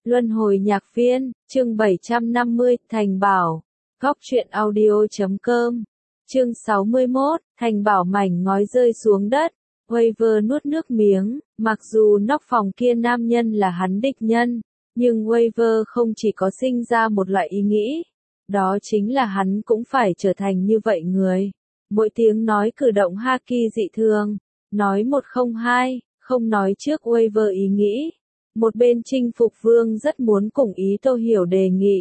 Luân hồi nhạc viên, chương 750, Thành Bảo. Góc truyện audio.com. Chương 61, Thành Bảo mảnh ngói rơi xuống đất. Waver nuốt nước miếng, mặc dù nóc phòng kia nam nhân là hắn địch nhân, nhưng Waver không chỉ có sinh ra một loại ý nghĩ, đó chính là hắn cũng phải trở thành như vậy người. Mỗi tiếng nói cử động haki dị thường, nói 102, không nói trước Waver ý nghĩ. Một bên chinh phục vương rất muốn cùng ý Tô Hiểu đề nghị.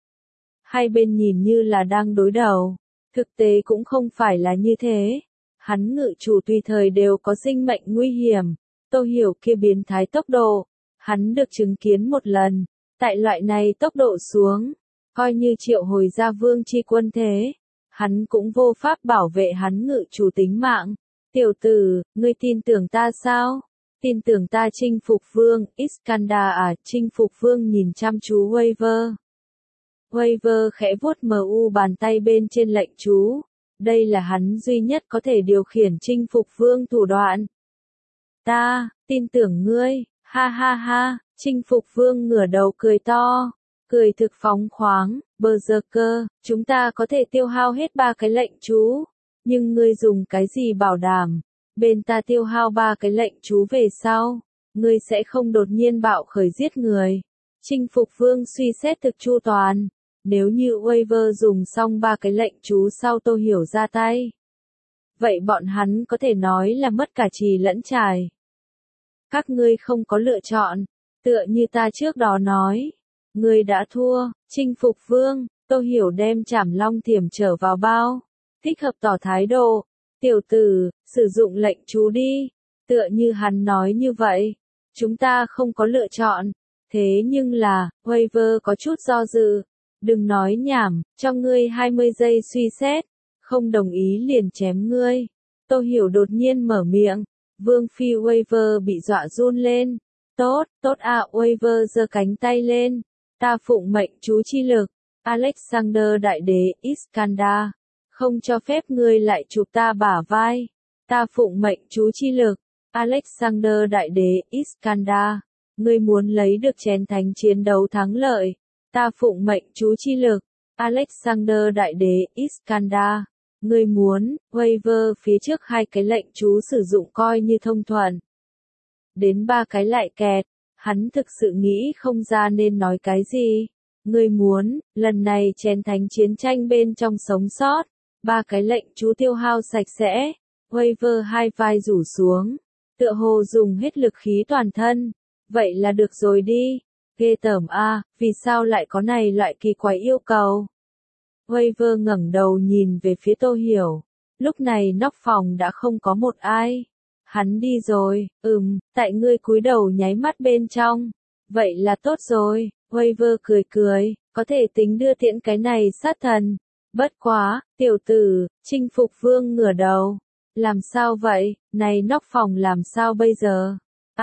Hai bên nhìn như là đang đối đầu, thực tế cũng không phải là như thế. Hắn ngự chủ tùy thời đều có sinh mệnh nguy hiểm, Tô Hiểu kia biến thái tốc độ, hắn được chứng kiến một lần, tại loại này tốc độ xuống, coi như triệu hồi ra vương chi quân thế, hắn cũng vô pháp bảo vệ hắn ngự chủ tính mạng. Tiểu tử, ngươi tin tưởng ta sao? Tin tưởng ta chinh phục vương, Iskandar à, chinh phục vương nhìn chăm chú Waver. Waver khẽ vuốt mu bàn tay bên trên lệnh chú. Đây là hắn duy nhất có thể điều khiển chinh phục vương thủ đoạn. Ta, tin tưởng ngươi, ha ha ha, chinh phục vương ngửa đầu cười to, cười thực phóng khoáng, Berserker, chúng ta có thể tiêu hao hết 3 cái lệnh chú, nhưng ngươi dùng cái gì bảo đảm? Bên ta tiêu hao 3 cái lệnh chú về sau, ngươi sẽ không đột nhiên bạo khởi giết người. Chinh phục vương suy xét thực chu toàn. Nếu như Waver dùng xong 3 cái lệnh chú sau Tô Hiểu ra tay, vậy bọn hắn có thể nói là mất cả trì lẫn trài. Các ngươi không có lựa chọn, tựa như ta trước đó nói. Ngươi đã thua, chinh phục vương, Tô Hiểu đem Trảm Long Thiểm trở vào bao. Thích hợp tỏ thái độ. Tiểu tử, sử dụng lệnh chú đi. Tựa như hắn nói như vậy. Chúng ta không có lựa chọn. Thế nhưng là, Waver có chút do dự. Đừng nói nhảm, cho ngươi 20 giây suy xét. Không đồng ý liền chém ngươi. Tô Hiểu đột nhiên mở miệng. Vương phi Waver bị dọa run lên. Tốt, tốt à, Waver giơ cánh tay lên. Ta phụng mệnh chú chi lực. Alexander Đại Đế, Iskandar. Không cho phép ngươi lại chụp ta bả vai. Ta phụng mệnh chú chi lực. Alexander Đại Đế, Iskandar. Ngươi muốn lấy được chén thánh chiến đấu thắng lợi. Ta phụng mệnh chú chi lực. Alexander Đại Đế, Iskandar. Ngươi muốn, Waver phía trước 2 cái lệnh chú sử dụng coi như thông thuận. Đến 3 cái lại kẹt. Hắn thực sự nghĩ không ra nên nói cái gì. Ngươi muốn, lần này chén thánh chiến tranh bên trong sống sót. 3 cái lệnh chú tiêu hao sạch sẽ. Waver hai vai rủ xuống. Tựa hồ dùng hết lực khí toàn thân. Vậy là được rồi đi. Ghê tởm a, vì sao lại có này loại kỳ quái yêu cầu? Waver ngẩng đầu nhìn về phía Tô Hiểu. Lúc này nóc phòng đã không có một ai. Hắn đi rồi, tại ngươi cúi đầu nháy mắt bên trong. Vậy là tốt rồi. Waver cười cười, có thể tính đưa tiễn cái này sát thần. Bất quá, tiểu tử, chinh phục vương ngửa đầu. Làm sao vậy, này nóc phòng làm sao bây giờ?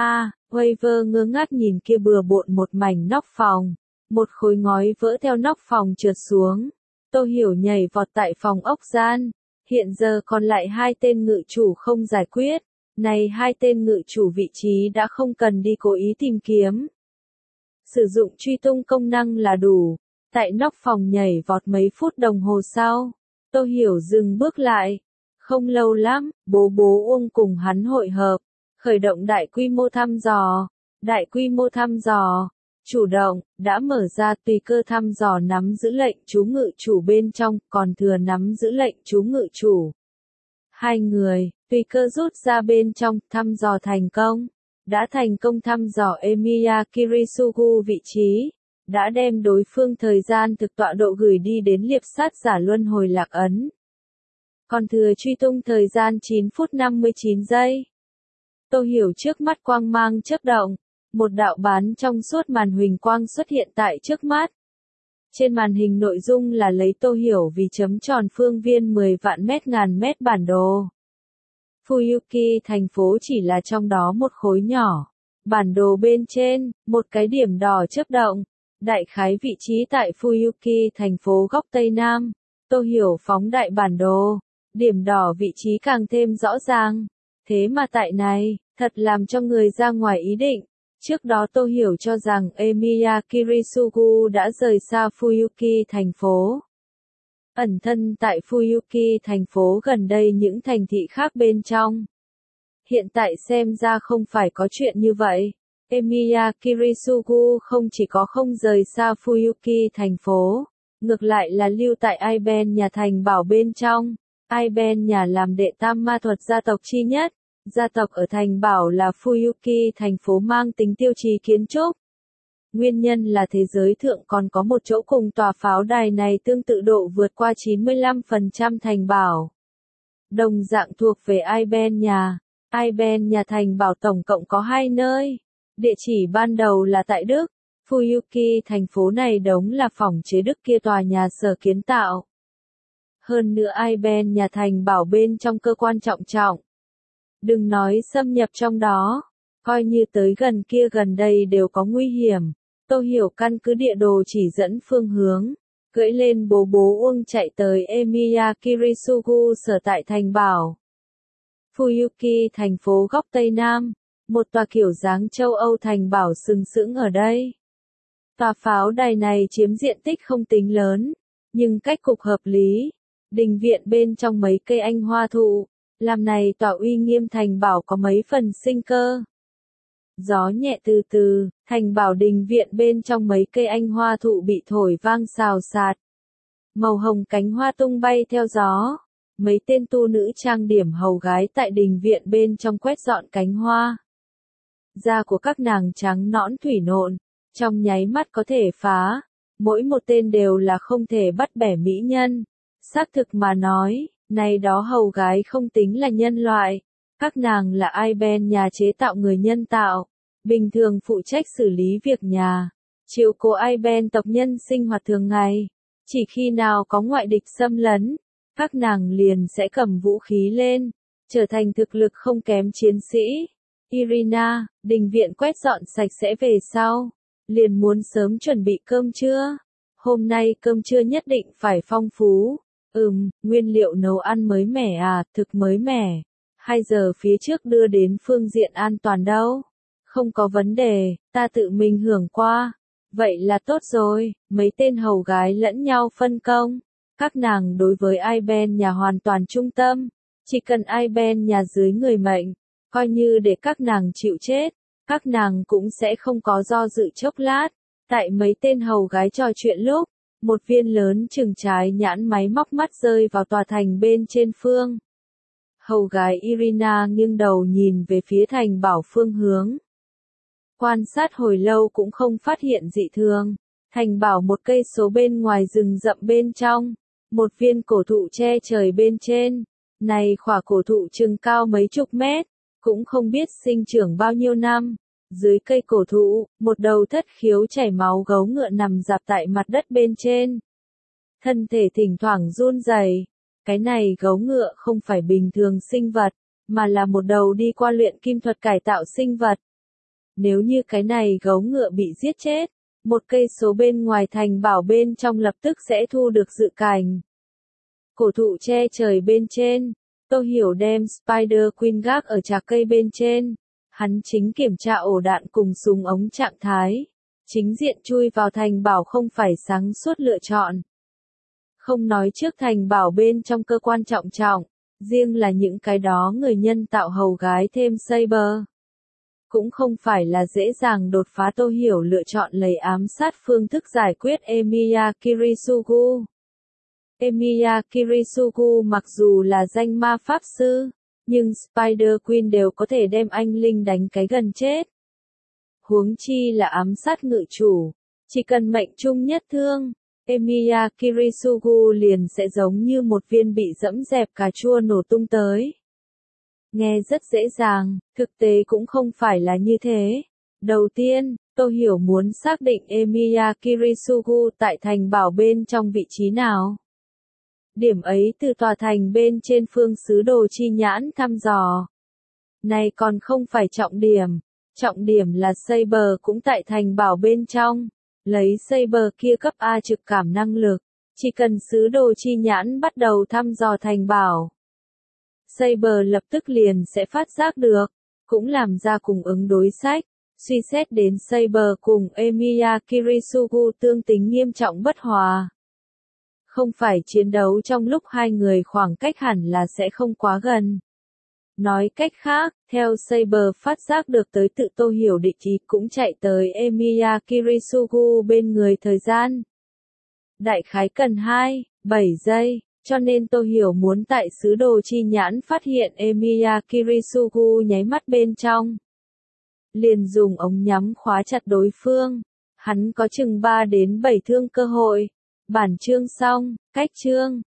Waver ngơ ngác nhìn kia bừa bộn một mảnh nóc phòng. Một khối ngói vỡ theo nóc phòng trượt xuống. Tô Hiểu nhảy vọt tại phòng ốc gian. Hiện giờ còn lại 2 tên ngự chủ không giải quyết. Này 2 tên ngự chủ vị trí đã không cần đi cố ý tìm kiếm. Sử dụng truy tung công năng là đủ. Tại nóc phòng nhảy vọt mấy phút đồng hồ sau. Tô Hiểu dừng bước lại. Không lâu lắm, bố Uông cùng hắn hội hợp. Khởi động đại quy mô thăm dò. Đại quy mô thăm dò. Chủ động, đã mở ra tùy cơ thăm dò nắm giữ lệnh chú ngự chủ bên trong, còn thừa nắm giữ lệnh chú ngự chủ. 2 người, tùy cơ rút ra bên trong, thăm dò thành công. Đã thành công thăm dò Emiya Kirisugu vị trí. Đã đem đối phương thời gian thực tọa độ gửi đi đến liệp sát giả luân hồi lạc ấn. Còn thừa truy tung thời gian 9 phút 59 giây. Tô Hiểu trước mắt quang mang chớp động. Một đạo bán trong suốt màn huỳnh quang xuất hiện tại trước mắt. Trên màn hình nội dung là lấy Tô Hiểu vì chấm tròn phương viên 10 vạn mét ngàn mét bản đồ. Fuyuki thành phố chỉ là trong đó một khối nhỏ. Bản đồ bên trên, một cái điểm đỏ chớp động. Đại khái vị trí tại Fuyuki thành phố góc Tây Nam. Tô Hiểu phóng đại bản đồ. Điểm đỏ vị trí càng thêm rõ ràng. Thế mà tại này, thật làm cho người ra ngoài ý định. Trước đó Tô Hiểu cho rằng Emiya Kirisugu đã rời xa Fuyuki thành phố. Ẩn thân tại Fuyuki thành phố gần đây những thành thị khác bên trong. Hiện tại xem ra không phải có chuyện như vậy. Emiya Kirisugu không chỉ có không rời xa Fuyuki thành phố, ngược lại là lưu tại Aiben nhà thành bảo bên trong. Aiben nhà làm đệ tam ma thuật gia tộc chi nhất. Gia tộc ở thành bảo là Fuyuki thành phố mang tính tiêu chí kiến trúc. Nguyên nhân là thế giới thượng còn có một chỗ cùng tòa pháo đài này tương tự độ vượt qua 95% thành bảo. Đồng dạng thuộc về Aiben nhà. Aiben nhà thành bảo tổng cộng có 2 nơi. Địa chỉ ban đầu là tại Đức. Fuyuki thành phố này đống là phòng chế Đức kia tòa nhà sở kiến tạo. Hơn nữa Aiben nhà thành bảo bên trong cơ quan trọng trọng. Đừng nói xâm nhập trong đó, coi như tới gần kia gần đây đều có nguy hiểm. Tô Hiểu căn cứ địa đồ chỉ dẫn phương hướng, cưỡi lên bố bố uông chạy tới Emiya Kirisugu sở tại thành bảo. Fuyuki thành phố góc Tây Nam, một tòa kiểu dáng châu Âu thành bảo sừng sững ở đây. Tòa pháo đài này chiếm diện tích không tính lớn, nhưng cách cục hợp lý. Đình viện bên trong mấy cây anh hoa thụ, làm này tỏa uy nghiêm thành bảo có mấy phần sinh cơ. Gió nhẹ từ từ, thành bảo đình viện bên trong mấy cây anh hoa thụ bị thổi vang xào xạc. Màu hồng cánh hoa tung bay theo gió. Mấy tên tu nữ trang điểm hầu gái tại đình viện bên trong quét dọn cánh hoa. Da của các nàng trắng nõn thủy nộn, trong nháy mắt có thể phá. Mỗi một tên đều là không thể bắt bẻ mỹ nhân. Xác thực mà nói, này đó hầu gái không tính là nhân loại. Các nàng là Aiben nhà chế tạo người nhân tạo. Bình thường phụ trách xử lý việc nhà. Chiếu cố Aiben tộc nhân sinh hoạt thường ngày. Chỉ khi nào có ngoại địch xâm lấn, các nàng liền sẽ cầm vũ khí lên, trở thành thực lực không kém chiến sĩ. Irina, đình viện quét dọn sạch sẽ về sau, liền muốn sớm chuẩn bị cơm trưa. Hôm nay cơm trưa nhất định phải phong phú. Nguyên liệu nấu ăn mới mẻ à, thực mới mẻ. 2 giờ phía trước đưa đến phương diện an toàn đâu. Không có vấn đề, ta tự mình hưởng qua. Vậy là tốt rồi, mấy tên hầu gái lẫn nhau phân công. Các nàng đối với Aiben nhà hoàn toàn trung tâm. Chỉ cần Aiben nhà dưới người mệnh, coi như để các nàng chịu chết, các nàng cũng sẽ không có do dự chốc lát. Tại mấy tên hầu gái trò chuyện lúc, một viên lớn chừng trái nhãn máy móc mắt rơi vào tòa thành bên trên phương. Hầu gái Irina nghiêng đầu nhìn về phía thành bảo phương hướng. Quan sát hồi lâu cũng không phát hiện dị thường. Thành bảo một cây số bên ngoài rừng rậm bên trong. Một viên cổ thụ che trời bên trên. Này khỏa cổ thụ chừng cao mấy chục mét. Cũng không biết sinh trưởng bao nhiêu năm. Dưới cây cổ thụ, một đầu thất khiếu chảy máu gấu ngựa nằm rạp tại mặt đất bên trên. Thân thể thỉnh thoảng run rẩy. Cái này gấu ngựa không phải bình thường sinh vật, mà là một đầu đi qua luyện kim thuật cải tạo sinh vật. Nếu như cái này gấu ngựa bị giết chết, một cây số bên ngoài thành bảo bên trong lập tức sẽ thu được dự cảnh. Cổ thụ che trời bên trên, Tô Hiểu đem Spider Queen gác ở chạc cây bên trên. Hắn chính kiểm tra ổ đạn cùng súng ống trạng thái. Chính diện chui vào thành bảo không phải sáng suốt lựa chọn. Không nói trước thành bảo bên trong cơ quan trọng trọng, riêng là những cái đó người nhân tạo hầu gái thêm Saber. Cũng không phải là dễ dàng đột phá. Tô Hiểu lựa chọn lấy ám sát phương thức giải quyết Emiya Kirisugu. Emiya Kirisugu mặc dù là danh ma pháp sư, nhưng Spider Queen đều có thể đem anh linh đánh cái gần chết. Huống chi là ám sát ngự chủ, chỉ cần mệnh trung nhất thương, Emiya Kirisugu liền sẽ giống như một viên bị dẫm dẹp cà chua nổ tung tới. Nghe rất dễ dàng, thực tế cũng không phải là như thế. Đầu tiên, Tô Hiểu muốn xác định Emiya Kirisugu tại thành bảo bên trong vị trí nào. Điểm ấy từ tòa thành bên trên phương sứ đồ chi nhãn thăm dò. Này còn không phải trọng điểm là Saber cũng tại thành bảo bên trong. Lấy Saber kia cấp A trực cảm năng lực, chỉ cần sứ đồ chi nhãn bắt đầu thăm dò thành bảo. Saber lập tức liền sẽ phát giác được, cũng làm ra cùng ứng đối sách. Suy xét đến Saber cùng Emiya Kirisugu tương tính nghiêm trọng bất hòa. Không phải chiến đấu trong lúc hai người khoảng cách hẳn là sẽ không quá gần. Nói cách khác, theo Saber phát giác được tới tự Tô Hiểu địch ý cũng chạy tới Emiya Kirisugu bên người thời gian. Đại khái cần 7 giây, cho nên Tô Hiểu muốn tại sứ đồ chi nhãn phát hiện Emiya Kirisugu nháy mắt bên trong. Liền dùng ống nhắm khóa chặt đối phương. Hắn có chừng 3 đến 7 thương cơ hội. Bản chương xong, cách chương.